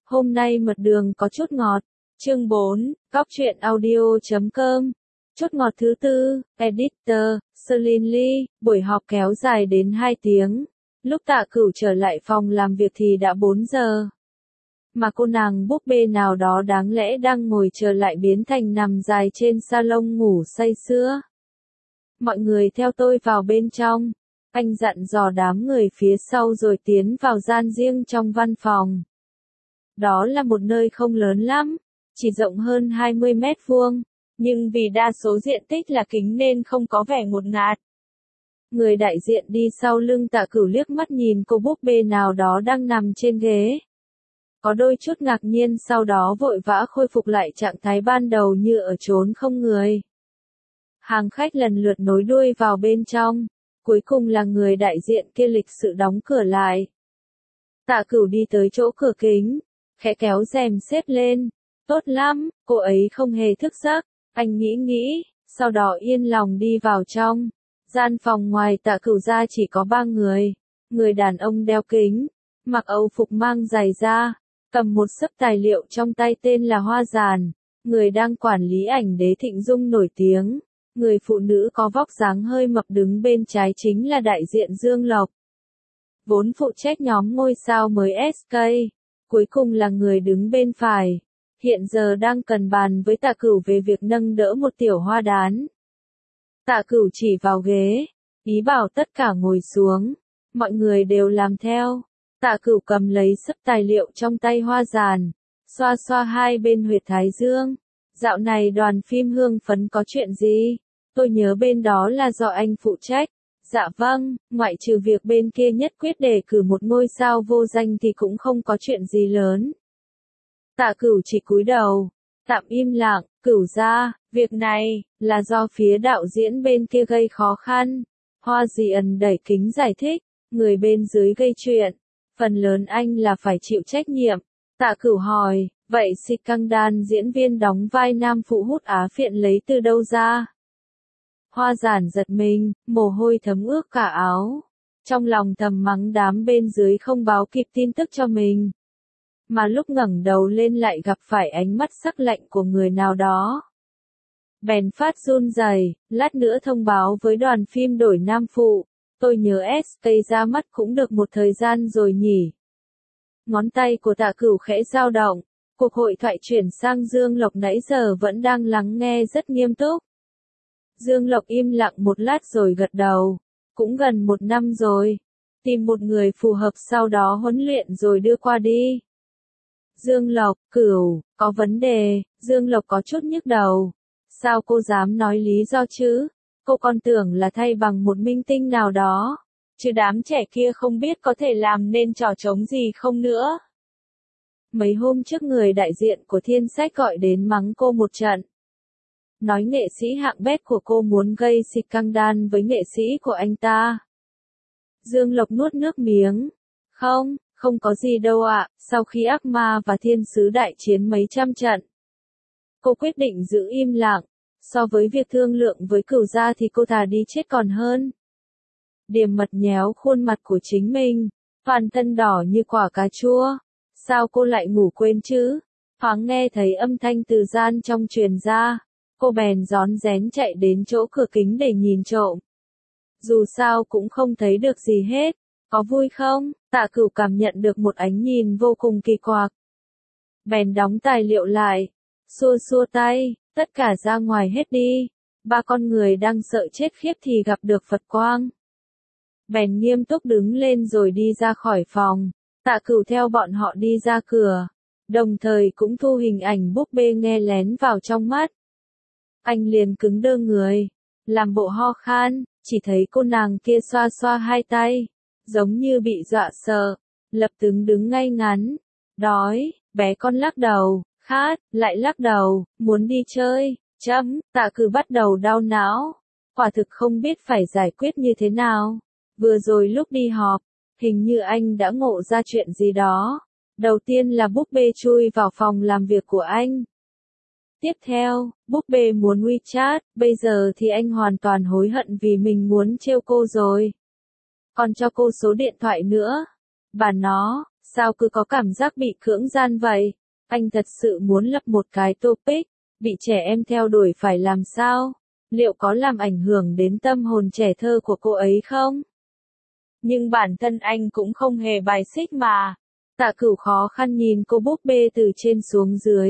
Hôm nay mật đường có chút ngọt. Chương 4, Cóc truyện audio.com. Chút ngọt thứ tư, Editor, Celine Lee. Buổi họp kéo dài đến 2 tiếng. Lúc Tạ Cửu trở lại phòng làm việc thì đã 4 giờ. Mà cô nàng búp bê nào đó đáng lẽ đang ngồi chờ lại biến thành nằm dài trên salon ngủ say sưa. Mọi người theo tôi vào bên trong. Anh dặn dò đám người phía sau rồi tiến vào gian riêng trong văn phòng. Đó là một nơi không lớn lắm, chỉ rộng hơn 20 mét vuông, nhưng vì đa số diện tích là kính nên không có vẻ ngột ngạt. Người đại diện đi sau lưng Tạ Cửu liếc mắt nhìn cô búp bê nào đó đang nằm trên ghế. Có đôi chút ngạc nhiên, sau đó vội vã khôi phục lại trạng thái ban đầu như ở chốn không người. Hàng khách lần lượt nối đuôi vào bên trong, cuối cùng là người đại diện kia lịch sự đóng cửa lại. Tạ Cửu đi tới chỗ cửa kính, khẽ kéo rèm xếp lên. Tốt lắm, cô ấy không hề thức giấc, anh nghĩ, sau đó yên lòng đi vào trong. Gian phòng ngoài Tạ Cửu ra chỉ có 3 người. Người đàn ông đeo kính, mặc âu phục mang giày da, cầm một xấp tài liệu trong tay tên là Hoa Giản, người đang quản lý ảnh Đế Thịnh Dung nổi tiếng. Người phụ nữ có vóc dáng hơi mập đứng bên trái chính là đại diện Dương Lộc, vốn phụ trách nhóm ngôi sao mới SK. Cuối cùng là người đứng bên phải, hiện giờ đang cần bàn với Tạ Cửu về việc nâng đỡ một tiểu hoa đán. Tạ Cửu chỉ vào ghế, ý bảo tất cả ngồi xuống, mọi người đều làm theo. Tạ Cửu cầm lấy xấp tài liệu trong tay Hoa Giản, xoa xoa hai bên huyệt thái dương. Dạo này đoàn phim Hương Phấn có chuyện gì? Tôi nhớ bên đó là do anh phụ trách. Dạ vâng, ngoại trừ việc bên kia nhất quyết đề cử một ngôi sao vô danh thì cũng không có chuyện gì lớn. Tạ Cửu chỉ cúi đầu, tạm im lặng. Cửu gia, việc này là do phía đạo diễn bên kia gây khó khăn. Hoa Dì Ẩn đẩy kính giải thích, người bên dưới gây chuyện, phần lớn anh là phải chịu trách nhiệm. Tạ Cửu hỏi, vậy Sikandar diễn viên đóng vai nam phụ hút á phiện lấy từ đâu ra? Hoa Giản giật mình, mồ hôi thấm ướt cả áo. Trong lòng thầm mắng đám bên dưới không báo kịp tin tức cho mình. Mà lúc ngẩng đầu lên lại gặp phải ánh mắt sắc lạnh của người nào đó. Bèn phát run rẩy, lát nữa thông báo với đoàn phim đổi nam phụ. Tôi nhớ SK ra mắt cũng được một thời gian rồi nhỉ. Ngón tay của Tạ Cửu khẽ dao động. Cuộc hội thoại chuyển sang Dương Lộc nãy giờ vẫn đang lắng nghe rất nghiêm túc. Dương Lộc im lặng một lát rồi gật đầu. Cũng gần 1 năm rồi. Tìm một người phù hợp sau đó huấn luyện rồi đưa qua đi. Dương Lộc, Cửu, có vấn đề. Dương Lộc có chút nhức đầu. Sao cô dám nói lý do chứ? Cô còn tưởng là thay bằng một minh tinh nào đó. Chứ đám trẻ kia không biết có thể làm nên trò trống gì không nữa. Mấy hôm trước người đại diện của Thiên Sách gọi đến mắng cô một trận. Nói nghệ sĩ hạng bét của cô muốn gây Sikandar với nghệ sĩ của anh ta. Dương Lộc nuốt nước miếng. Không có gì đâu ạ. Sau khi ác ma và thiên sứ đại chiến mấy trăm trận, cô quyết định giữ im lặng. So với việc thương lượng với Cửu gia thì cô thà đi chết còn hơn. Điềm mật nhéo khuôn mặt của chính mình, toàn thân đỏ như quả cà chua. Sao cô lại ngủ quên chứ? Thoáng nghe thấy âm thanh từ gian trong truyền ra. Cô bèn rón rén chạy đến chỗ cửa kính để nhìn trộm. Dù sao cũng không thấy được gì hết. Có vui không? Tạ Cửu cảm nhận được một ánh nhìn vô cùng kỳ quặc. Bèn đóng tài liệu lại. Xua xua tay, tất cả ra ngoài hết đi. 3 con người đang sợ chết khiếp thì gặp được Phật quang. Bèn nghiêm túc đứng lên rồi đi ra khỏi phòng. Tạ Cửu theo bọn họ đi ra cửa. Đồng thời cũng thu hình ảnh búp bê nghe lén vào trong mắt. Anh liền cứng đơ người, làm bộ ho khan, chỉ thấy cô nàng kia xoa xoa hai tay, giống như bị dọa sợ, lập tức đứng ngay ngắn. Đói, bé con lắc đầu, khát, lại lắc đầu, muốn đi chơi. Tạ Cửu bắt đầu đau não, quả thực không biết phải giải quyết như thế nào. Vừa rồi lúc đi họp, hình như anh đã ngộ ra chuyện gì đó. Đầu tiên là búp bê chui vào phòng làm việc của anh. Tiếp theo, búp bê muốn WeChat, bây giờ thì anh hoàn toàn hối hận vì mình muốn trêu cô rồi. Còn cho cô số điện thoại nữa. Bà nó, Sao cứ có cảm giác bị cưỡng gian vậy? Anh thật sự muốn lập một cái topic, bị trẻ em theo đuổi phải làm sao? Liệu có làm ảnh hưởng đến tâm hồn trẻ thơ của cô ấy không? Nhưng bản thân anh cũng không hề bài xích mà. Tạ Cửu khó khăn nhìn cô búp bê từ trên xuống dưới.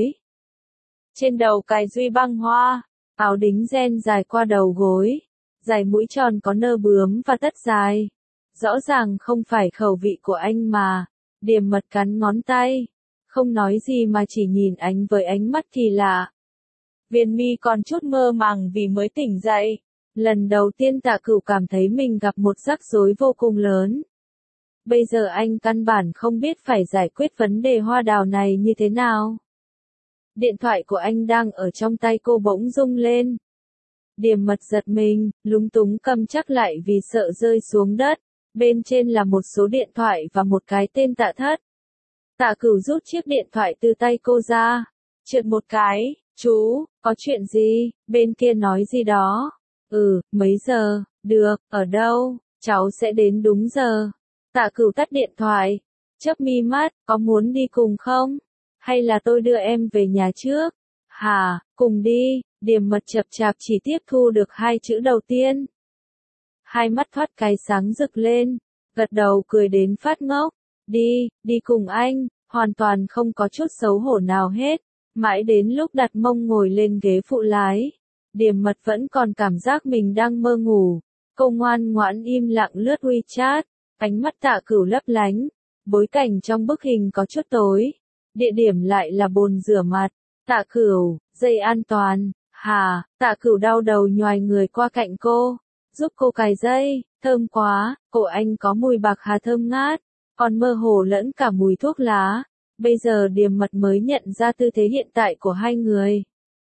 Trên đầu cài duy băng hoa, áo đính ren dài qua đầu gối, dài mũi tròn có nơ bướm và tất dài. Rõ ràng không phải khẩu vị của anh mà. Điềm Mật cắn ngón tay, không nói gì mà chỉ nhìn anh với ánh mắt kỳ lạ. Viên mi còn chút mơ màng vì mới tỉnh dậy. Lần đầu tiên Tạ Cửu cảm thấy mình gặp một rắc rối vô cùng lớn. Bây giờ anh căn bản không biết phải giải quyết vấn đề hoa đào này như thế nào. Điện thoại của anh đang ở trong tay cô bỗng rung lên. Điềm Mật giật mình, lúng túng cầm chắc lại vì sợ rơi xuống đất. Bên trên là một số điện thoại và một cái tên Tạ Thất. Tạ Cửu rút chiếc điện thoại từ tay cô ra. Trượt một cái, chú, có chuyện gì? Bên kia nói gì đó. Mấy giờ? Được, ở đâu? Cháu sẽ đến đúng giờ. Tạ Cửu tắt điện thoại. Chớp mi mắt, có muốn đi cùng không? Hay là tôi đưa em về nhà trước? Hả, cùng đi. Điềm Mật chập chạp chỉ tiếp thu được 2 chữ đầu tiên. Hai mắt thoát cái sáng rực lên, gật đầu cười đến phát ngốc. Đi cùng anh, hoàn toàn không có chút xấu hổ nào hết. Mãi đến lúc đặt mông ngồi lên ghế phụ lái, Điềm Mật vẫn còn cảm giác mình đang mơ ngủ. Cô ngoan ngoãn im lặng lướt WeChat, ánh mắt Tạ Cửu lấp lánh. Bối cảnh trong bức hình có chút tối, địa điểm lại là bồn rửa mặt. Tạ Cửu, dây an toàn. Hà, Tạ Cửu đau đầu nhoài người qua cạnh cô, giúp cô cài dây. Thơm quá, cổ anh có mùi bạc hà thơm ngát, còn mơ hồ lẫn cả mùi thuốc lá. Bây giờ Điềm Mật mới nhận ra tư thế hiện tại của hai người.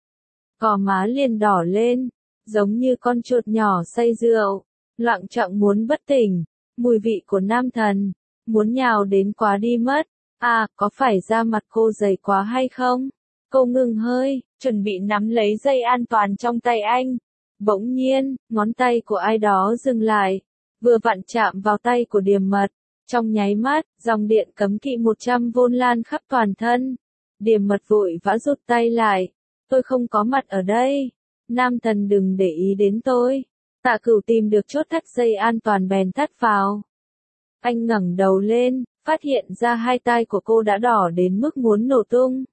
Gò má liền đỏ lên, giống như con chuột nhỏ say rượu, loạng choạng muốn bất tỉnh. Mùi vị của nam thần, muốn nhào đến quá đi mất. Có phải da mặt cô dày quá hay không? Cô ngừng hơi, chuẩn bị nắm lấy dây an toàn trong tay anh. Bỗng nhiên, ngón tay của ai đó dừng lại, vừa vặn chạm vào tay của Điềm Mật. Trong nháy mắt, dòng điện cấm kỵ 100V lan khắp toàn thân. Điềm Mật vội vã rút tay lại. Tôi không có mặt ở đây. Nam thần đừng để ý đến tôi. Tạ Cửu tìm được chốt thắt dây an toàn bèn thắt vào. Anh ngẩng đầu lên, phát hiện ra hai tai của cô đã đỏ đến mức muốn nổ tung.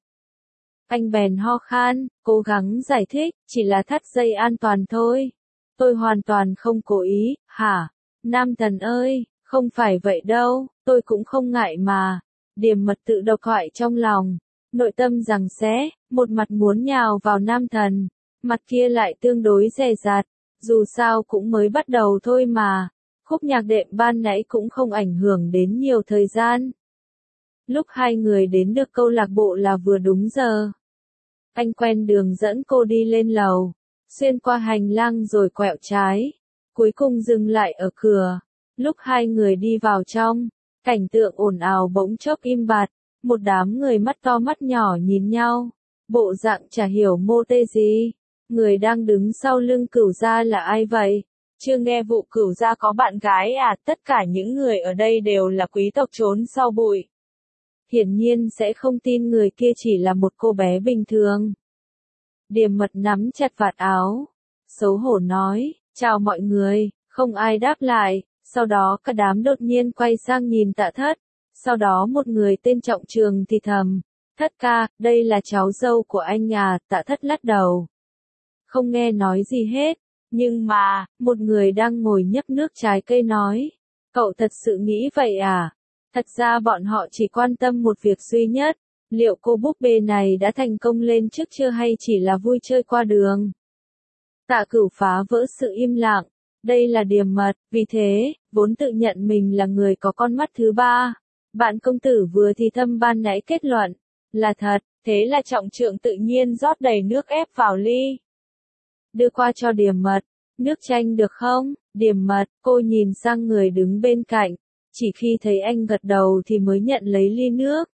Anh bèn ho khan, cố gắng giải thích, chỉ là thắt dây an toàn thôi. Tôi hoàn toàn không cố ý. Hả? Nam thần ơi, không phải vậy đâu, tôi cũng không ngại mà. Điềm Mật tự độc thoại trong lòng, nội tâm giằng xé, một mặt muốn nhào vào nam thần, mặt kia lại tương đối dè dặt, dù sao cũng mới bắt đầu thôi mà. Khúc nhạc đệm ban nãy cũng không ảnh hưởng đến nhiều thời gian. Lúc hai người đến được câu lạc bộ là vừa đúng giờ. Anh quen đường dẫn cô đi lên lầu, xuyên qua hành lang rồi quẹo trái, cuối cùng dừng lại ở cửa. Lúc hai người đi vào trong, cảnh tượng ồn ào bỗng chốc im bặt, một đám người mắt to mắt nhỏ nhìn nhau, bộ dạng chả hiểu mô tê gì. Người đang đứng sau lưng Cửu gia là ai vậy? Chưa nghe vụ Cửu gia có bạn gái à? Tất cả những người ở đây đều là quý tộc trốn sau bụi. Hiển nhiên sẽ không tin người kia chỉ là một cô bé bình thường. Điềm Mật nắm chặt vạt áo, xấu hổ nói, chào mọi người, không ai đáp lại, sau đó cả đám đột nhiên quay sang nhìn Tạ Thất, sau đó một người tên Trọng Trường thì thầm, Thất ca, đây là cháu dâu của anh à? Tạ Thất lắc đầu, không nghe nói gì hết, nhưng mà, một người đang ngồi nhấp nước trái cây nói, cậu thật sự nghĩ vậy à? Thật ra bọn họ chỉ quan tâm một việc duy nhất, liệu cô búp bê này đã thành công lên chức chưa hay chỉ là vui chơi qua đường? Tạ Cửu phá vỡ sự im lặng, đây là Điềm Mật, vì thế, vốn tự nhận mình là người có con mắt thứ ba. Bạn công tử vừa thì thầm ban nãy kết luận, là thật, thế là Trọng Trượng tự nhiên rót đầy nước ép vào ly. Đưa qua cho Điềm Mật, nước chanh được không? Điềm Mật, cô nhìn sang người đứng bên cạnh, chỉ khi thấy anh gật đầu thì mới nhận lấy ly nước.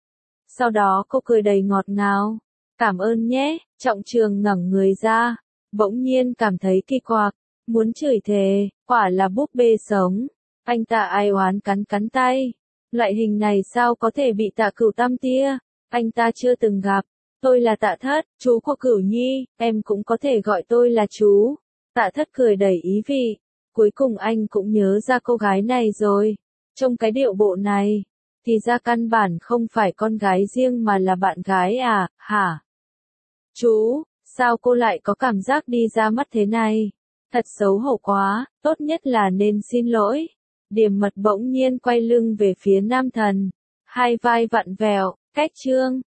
Sau đó cô cười đầy ngọt ngào, cảm ơn nhé. Trọng Trường ngẩng người ra, bỗng nhiên cảm thấy kỳ quặc, muốn chửi thề, quả là búp bê sống. Anh ta ai oán cắn cắn tay, Loại hình này sao có thể bị Tạ Cửu tam tia, anh ta chưa từng gặp. Tôi là Tạ Thất, chú của Cửu Nhi, em cũng có thể gọi tôi là chú. Tạ Thất cười đầy ý vị. Cuối cùng anh cũng nhớ ra cô gái này rồi. Trong cái điệu bộ này, thì ra căn bản không phải con gái riêng mà là bạn gái à, hả? Chú, sao cô lại có cảm giác đi ra mắt thế này? Thật xấu hổ quá, tốt nhất là nên xin lỗi. Điềm Mật bỗng nhiên quay lưng về phía nam thần. Hai vai vặn vẹo, cách chương.